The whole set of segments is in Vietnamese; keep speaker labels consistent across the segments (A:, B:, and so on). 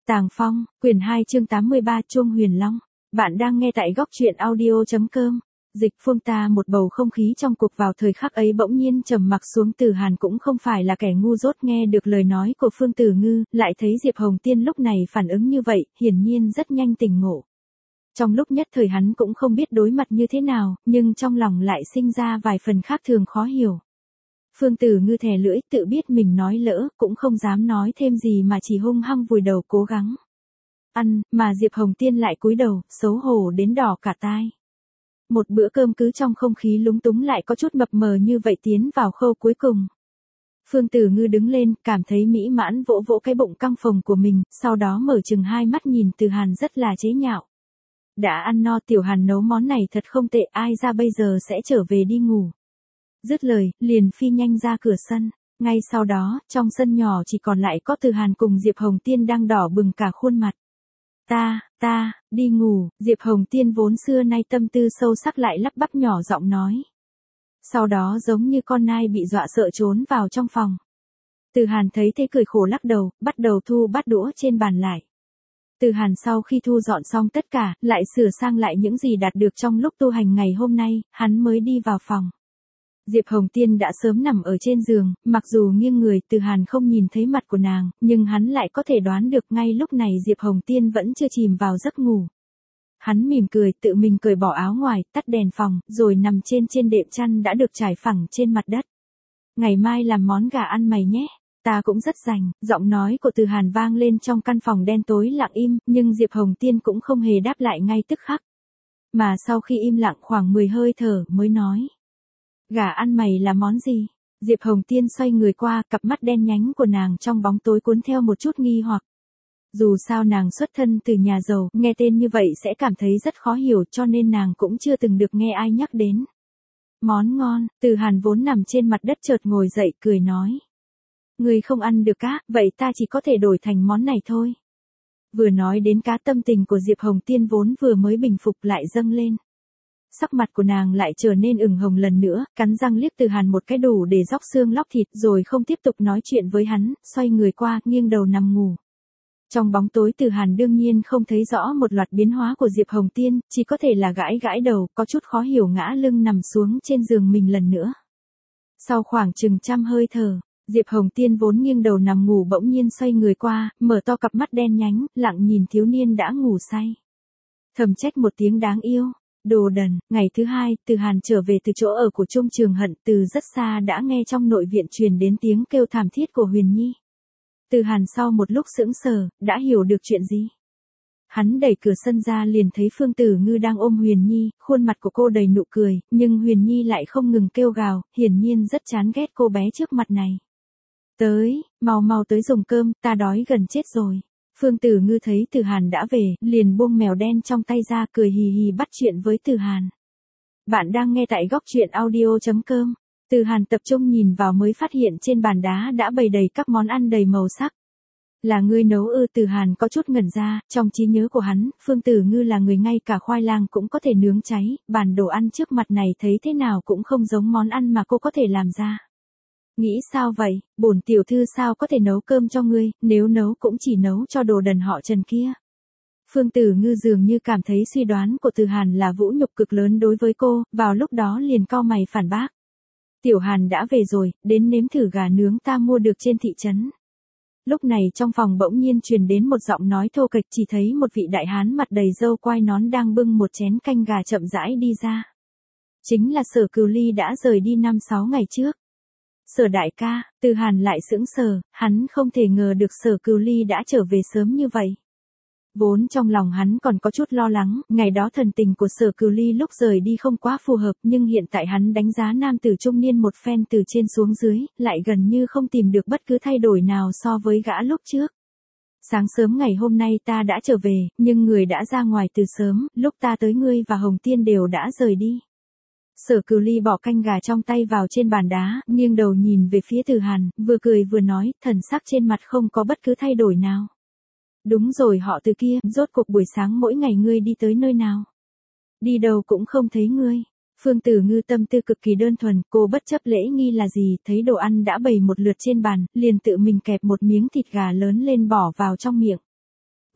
A: Tàng Phong, quyển 2 chương 83 Chuông Huyền Long. Bạn đang nghe tại góc truyện audio.com. Dịch Phương ta một bầu không khí trong cuộc vào thời khắc ấy bỗng nhiên trầm mặc xuống. Từ Hàn cũng không phải là kẻ ngu dốt, nghe được lời nói của Phương Tử Ngư, lại thấy Diệp Hồng Tiên lúc này phản ứng như vậy, hiển nhiên rất nhanh tỉnh ngộ. Trong lúc nhất thời hắn cũng không biết đối mặt như thế nào, nhưng trong lòng lại sinh ra vài phần khác thường khó hiểu. Phương Tử Ngư thè lưỡi, tự biết mình nói lỡ, cũng không dám nói thêm gì mà chỉ hung hăng vùi đầu cố gắng ăn, mà Diệp Hồng Tiên lại cúi đầu, xấu hổ đến đỏ cả tai. Một bữa cơm cứ trong không khí lúng túng lại có chút mập mờ như vậy tiến vào khâu cuối cùng. Phương Tử Ngư đứng lên, cảm thấy mỹ mãn vỗ vỗ cái bụng căng phồng của mình, sau đó mở chừng hai mắt nhìn Từ Hàn rất là chế nhạo. Đã ăn no, Tiểu Hàn nấu món này thật không tệ, ai ra bây giờ sẽ trở về đi ngủ. Dứt lời, liền phi nhanh ra cửa sân. Ngay sau đó, trong sân nhỏ chỉ còn lại có Từ Hàn cùng Diệp Hồng Tiên đang đỏ bừng cả khuôn mặt. Đi ngủ, Diệp Hồng Tiên vốn xưa nay tâm tư sâu sắc lại lắp bắp nhỏ giọng nói. Sau đó giống như con nai bị dọa sợ trốn vào trong phòng. Từ Hàn thấy thế cười khổ lắc đầu, bắt đầu thu bát đũa trên bàn lại. Từ Hàn sau khi thu dọn xong tất cả, lại sửa sang lại những gì đạt được trong lúc tu hành ngày hôm nay, hắn mới đi vào phòng. Diệp Hồng Tiên đã sớm nằm ở trên giường, mặc dù nghiêng người Từ Hàn không nhìn thấy mặt của nàng, nhưng hắn lại có thể đoán được ngay lúc này Diệp Hồng Tiên vẫn chưa chìm vào giấc ngủ. Hắn mỉm cười, tự mình cởi bỏ áo ngoài, tắt đèn phòng, rồi nằm trên đệm chăn đã được trải phẳng trên mặt đất. Ngày mai làm món gà ăn mày nhé, ta cũng rất rảnh, giọng nói của Từ Hàn vang lên trong căn phòng đen tối lặng im, nhưng Diệp Hồng Tiên cũng không hề đáp lại ngay tức khắc. Mà sau khi im lặng khoảng 10 hơi thở mới nói. Gà ăn mày là món gì? Diệp Hồng Tiên xoay người qua, cặp mắt đen nhánh của nàng trong bóng tối cuốn theo một chút nghi hoặc. Dù sao nàng xuất thân từ nhà giàu, nghe tên như vậy sẽ cảm thấy rất khó hiểu, cho nên nàng cũng chưa từng được nghe ai nhắc đến. Món ngon. Từ Hàn vốn nằm trên mặt đất chợt ngồi dậy cười nói. Người không ăn được cá, vậy ta chỉ có thể đổi thành món này thôi. Vừa nói đến cá, tâm tình của Diệp Hồng Tiên vốn vừa mới bình phục lại dâng lên. Sắc mặt của nàng lại trở nên ửng hồng lần nữa, cắn răng liếc Từ Hàn một cái đủ để róc xương lóc thịt, rồi không tiếp tục nói chuyện với hắn, xoay người qua, nghiêng đầu nằm ngủ. Trong bóng tối Từ Hàn đương nhiên không thấy rõ một loạt biến hóa của Diệp Hồng Tiên, chỉ có thể là gãi gãi đầu, có chút khó hiểu ngã lưng nằm xuống trên giường mình lần nữa. Sau khoảng chừng trăm hơi thở, Diệp Hồng Tiên vốn nghiêng đầu nằm ngủ bỗng nhiên xoay người qua, mở to cặp mắt đen nhánh, lặng nhìn thiếu niên đã ngủ say. Thầm trách một tiếng đáng yêu. Đồ đần. Ngày thứ hai, Từ Hàn trở về từ chỗ ở của Trung Trường Hận, từ rất xa đã nghe trong nội viện truyền đến tiếng kêu thảm thiết của Huyền Nhi. Từ Hàn sau một lúc sững sờ, đã hiểu được chuyện gì. Hắn đẩy cửa sân ra liền thấy Phương Tử Ngư đang ôm Huyền Nhi, khuôn mặt của cô đầy nụ cười, nhưng Huyền Nhi lại không ngừng kêu gào, hiển nhiên rất chán ghét cô bé trước mặt này. Mau tới dùng cơm, ta đói gần chết rồi. Phương Tử Ngư thấy Từ Hàn đã về, liền buông mèo đen trong tay ra, cười hì hì bắt chuyện với Từ Hàn. Bạn đang nghe tại góc truyện audio.com. Từ Hàn tập trung nhìn vào mới phát hiện trên bàn đá đã bày đầy các món ăn đầy màu sắc. Là ngươi nấu ư? Từ Hàn có chút ngẩn ra, trong trí nhớ của hắn, Phương Tử Ngư là người ngay cả khoai lang cũng có thể nướng cháy, bàn đồ ăn trước mặt này thấy thế nào cũng không giống món ăn mà cô có thể làm ra. Nghĩ sao vậy, bổn tiểu thư sao có thể nấu cơm cho ngươi, nếu nấu cũng chỉ nấu cho đồ đần họ Trần kia. Phương Tử Ngư dường như cảm thấy suy đoán của Từ Hàn là vũ nhục cực lớn đối với cô, vào lúc đó liền cau mày phản bác. Tiểu Hàn đã về rồi, đến nếm thử gà nướng ta mua được trên thị trấn. Lúc này trong phòng bỗng nhiên truyền đến một giọng nói thô kệch, chỉ thấy một vị đại hán mặt đầy râu quai nón đang bưng một chén canh gà chậm rãi đi ra. Chính là Sở Cửu Ly đã rời đi 5-6 ngày trước. Sở đại ca. Từ Hàn lại sững sờ, hắn không thể ngờ được Sở Cửu Ly đã trở về sớm như vậy. Vốn trong lòng hắn còn có chút lo lắng, ngày đó thần tình của Sở Cửu Ly lúc rời đi không quá phù hợp, nhưng hiện tại hắn đánh giá nam tử trung niên một phen từ trên xuống dưới, lại gần như không tìm được bất cứ thay đổi nào so với gã lúc trước. Sáng sớm ngày hôm nay ta đã trở về, nhưng người đã ra ngoài từ sớm, lúc ta tới ngươi và Hồng Tiên đều đã rời đi. Sở Cửu Ly bỏ canh gà trong tay vào trên bàn đá, nghiêng đầu nhìn về phía Từ Hàn, vừa cười vừa nói, thần sắc trên mặt không có bất cứ thay đổi nào. Đúng rồi, họ Từ kia, rốt cuộc buổi sáng mỗi ngày ngươi đi tới nơi nào? Đi đâu cũng không thấy ngươi. Phương Tử Ngư tâm tư cực kỳ đơn thuần, cô bất chấp lễ nghi là gì, thấy đồ ăn đã bày một lượt trên bàn, liền tự mình kẹp một miếng thịt gà lớn lên bỏ vào trong miệng.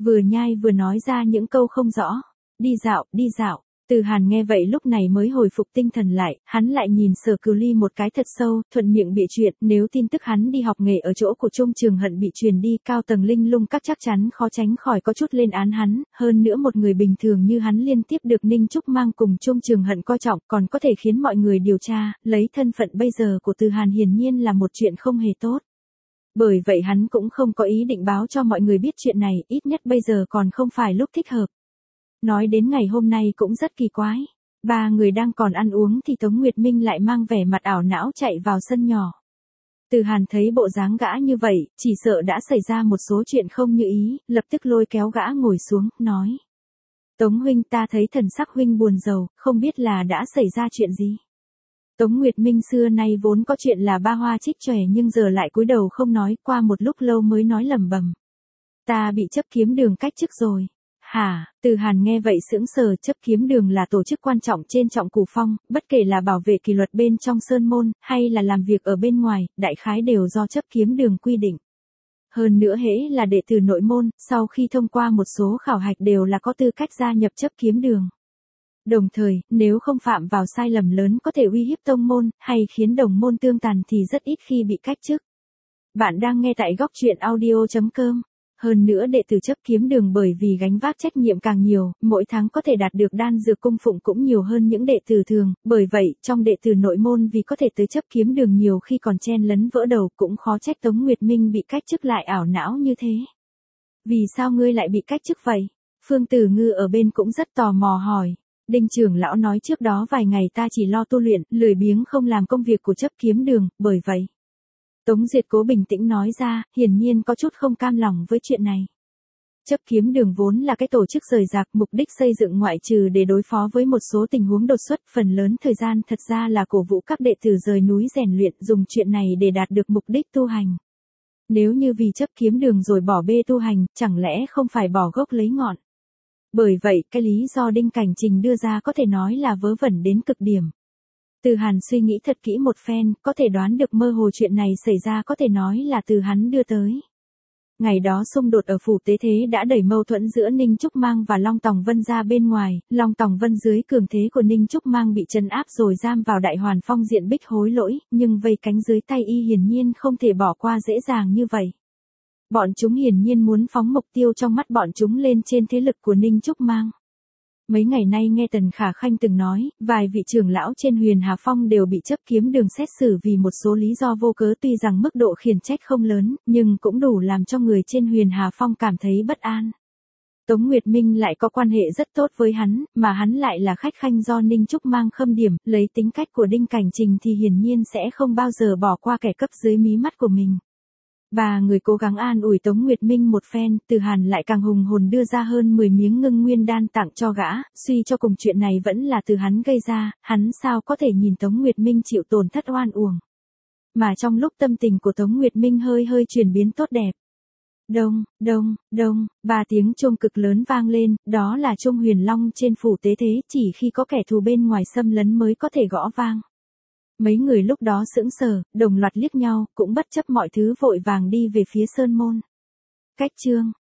A: vừa nhai vừa nói ra những câu không rõ. Đi dạo, đi dạo. Từ Hàn nghe vậy lúc này mới hồi phục tinh thần lại, hắn lại nhìn Sở Cửu Ly một cái thật sâu, thuận miệng bịa chuyện, nếu tin tức hắn đi học nghề ở chỗ của Trung Trường Hận bị truyền đi, cao tầng linh lung các chắc chắn khó tránh khỏi có chút lên án hắn, hơn nữa một người bình thường như hắn liên tiếp được Ninh Trúc Mang cùng Trung Trường Hận coi trọng, còn có thể khiến mọi người điều tra, lấy thân phận bây giờ của Từ Hàn hiển nhiên là một chuyện không hề tốt. Bởi vậy hắn cũng không có ý định báo cho mọi người biết chuyện này, ít nhất bây giờ còn không phải lúc thích hợp. Nói đến ngày hôm nay cũng rất kỳ quái. Ba người đang còn ăn uống thì Tống Nguyệt Minh lại mang vẻ mặt ảo não chạy vào sân nhỏ. Từ Hàn thấy bộ dáng gã như vậy, chỉ sợ đã xảy ra một số chuyện không như ý, lập tức lôi kéo gã ngồi xuống, nói. Tống huynh, ta thấy thần sắc huynh buồn rầu, không biết là đã xảy ra chuyện gì. Tống Nguyệt Minh xưa nay vốn có chuyện là ba hoa trích chòe nhưng giờ lại cúi đầu không nói, qua một lúc lâu mới nói lẩm bẩm. Ta bị chấp kiếm đường cách chức rồi. Hả? Từ Hàn nghe vậy sững sờ, chấp kiếm đường là tổ chức quan trọng trên Trọng Cửu Phong, bất kể là bảo vệ kỷ luật bên trong sơn môn, hay là làm việc ở bên ngoài, đại khái đều do chấp kiếm đường quy định. Hơn nữa hễ là đệ tử nội môn, sau khi thông qua một số khảo hạch đều là có tư cách gia nhập chấp kiếm đường. Đồng thời, nếu không phạm vào sai lầm lớn có thể uy hiếp tông môn, hay khiến đồng môn tương tàn thì rất ít khi bị cách chức. Bạn đang nghe tại góc truyện audio.com. Hơn nữa đệ tử chấp kiếm đường bởi vì gánh vác trách nhiệm càng nhiều, mỗi tháng có thể đạt được đan dược cung phụng cũng nhiều hơn những đệ tử thường, bởi vậy, trong đệ tử nội môn vì có thể tới chấp kiếm đường nhiều khi còn chen lấn vỡ đầu cũng khó trách Tống Nguyệt Minh bị cách chức lại ảo não như thế. Vì sao ngươi lại bị cách chức vậy? Phương Tử Ngư ở bên cũng rất tò mò hỏi. Đinh trưởng lão nói trước đó vài ngày ta chỉ lo tu luyện, lười biếng không làm công việc của chấp kiếm đường, bởi vậy. Tống Diệt Cố bình tĩnh nói ra, hiển nhiên có chút không cam lòng với chuyện này. Chấp kiếm đường vốn là cái tổ chức rời rạc, mục đích xây dựng ngoại trừ để đối phó với một số tình huống đột xuất, phần lớn thời gian thật ra là cổ vũ các đệ tử rời núi rèn luyện, dùng chuyện này để đạt được mục đích tu hành. Nếu như vì chấp kiếm đường rồi bỏ bê tu hành, chẳng lẽ không phải bỏ gốc lấy ngọn. Bởi vậy, cái lý do Đinh Cảnh Trình đưa ra có thể nói là vớ vẩn đến cực điểm. Từ Hàn suy nghĩ thật kỹ một phen, có thể đoán được mơ hồ chuyện này xảy ra có thể nói là từ hắn đưa tới. Ngày đó xung đột ở phủ tế thế đã đẩy mâu thuẫn giữa Ninh Trúc Mang và Long Tòng Vân ra bên ngoài, Long Tòng Vân dưới cường thế của Ninh Trúc Mang bị trấn áp rồi giam vào Đại Hoàn Phong diện Bích hối lỗi, nhưng vây cánh dưới tay y hiển nhiên không thể bỏ qua dễ dàng như vậy. Bọn chúng hiển nhiên muốn phóng mục tiêu trong mắt bọn chúng lên trên thế lực của Ninh Trúc Mang. Mấy ngày nay nghe Tần Khả Khanh từng nói, vài vị trưởng lão trên Huyền Hà Phong đều bị chấp kiếm đường xét xử vì một số lý do vô cớ, tuy rằng mức độ khiển trách không lớn, nhưng cũng đủ làm cho người trên Huyền Hà Phong cảm thấy bất an. Tống Nguyệt Minh lại có quan hệ rất tốt với hắn, mà hắn lại là khách khanh do Ninh Trúc Mang khâm điểm, lấy tính cách của Đinh Cảnh Trình thì hiển nhiên sẽ không bao giờ bỏ qua kẻ cấp dưới mí mắt của mình. Ba người cố gắng an ủi Tống Nguyệt Minh một phen, Từ Hàn lại càng hùng hồn đưa ra hơn 10 miếng ngưng nguyên đan tặng cho gã, suy cho cùng chuyện này vẫn là từ hắn gây ra, hắn sao có thể nhìn Tống Nguyệt Minh chịu tổn thất oan uổng. Mà trong lúc tâm tình của Tống Nguyệt Minh hơi chuyển biến tốt đẹp. Đông, đông, đông, 3 tiếng chuông cực lớn vang lên, đó là chuông Huyền Long trên phủ tế thế, chỉ khi có kẻ thù bên ngoài xâm lấn mới có thể gõ vang. Mấy người lúc đó sững sờ, đồng loạt liếc nhau, cũng bất chấp mọi thứ vội vàng đi về phía sơn môn. Cách chương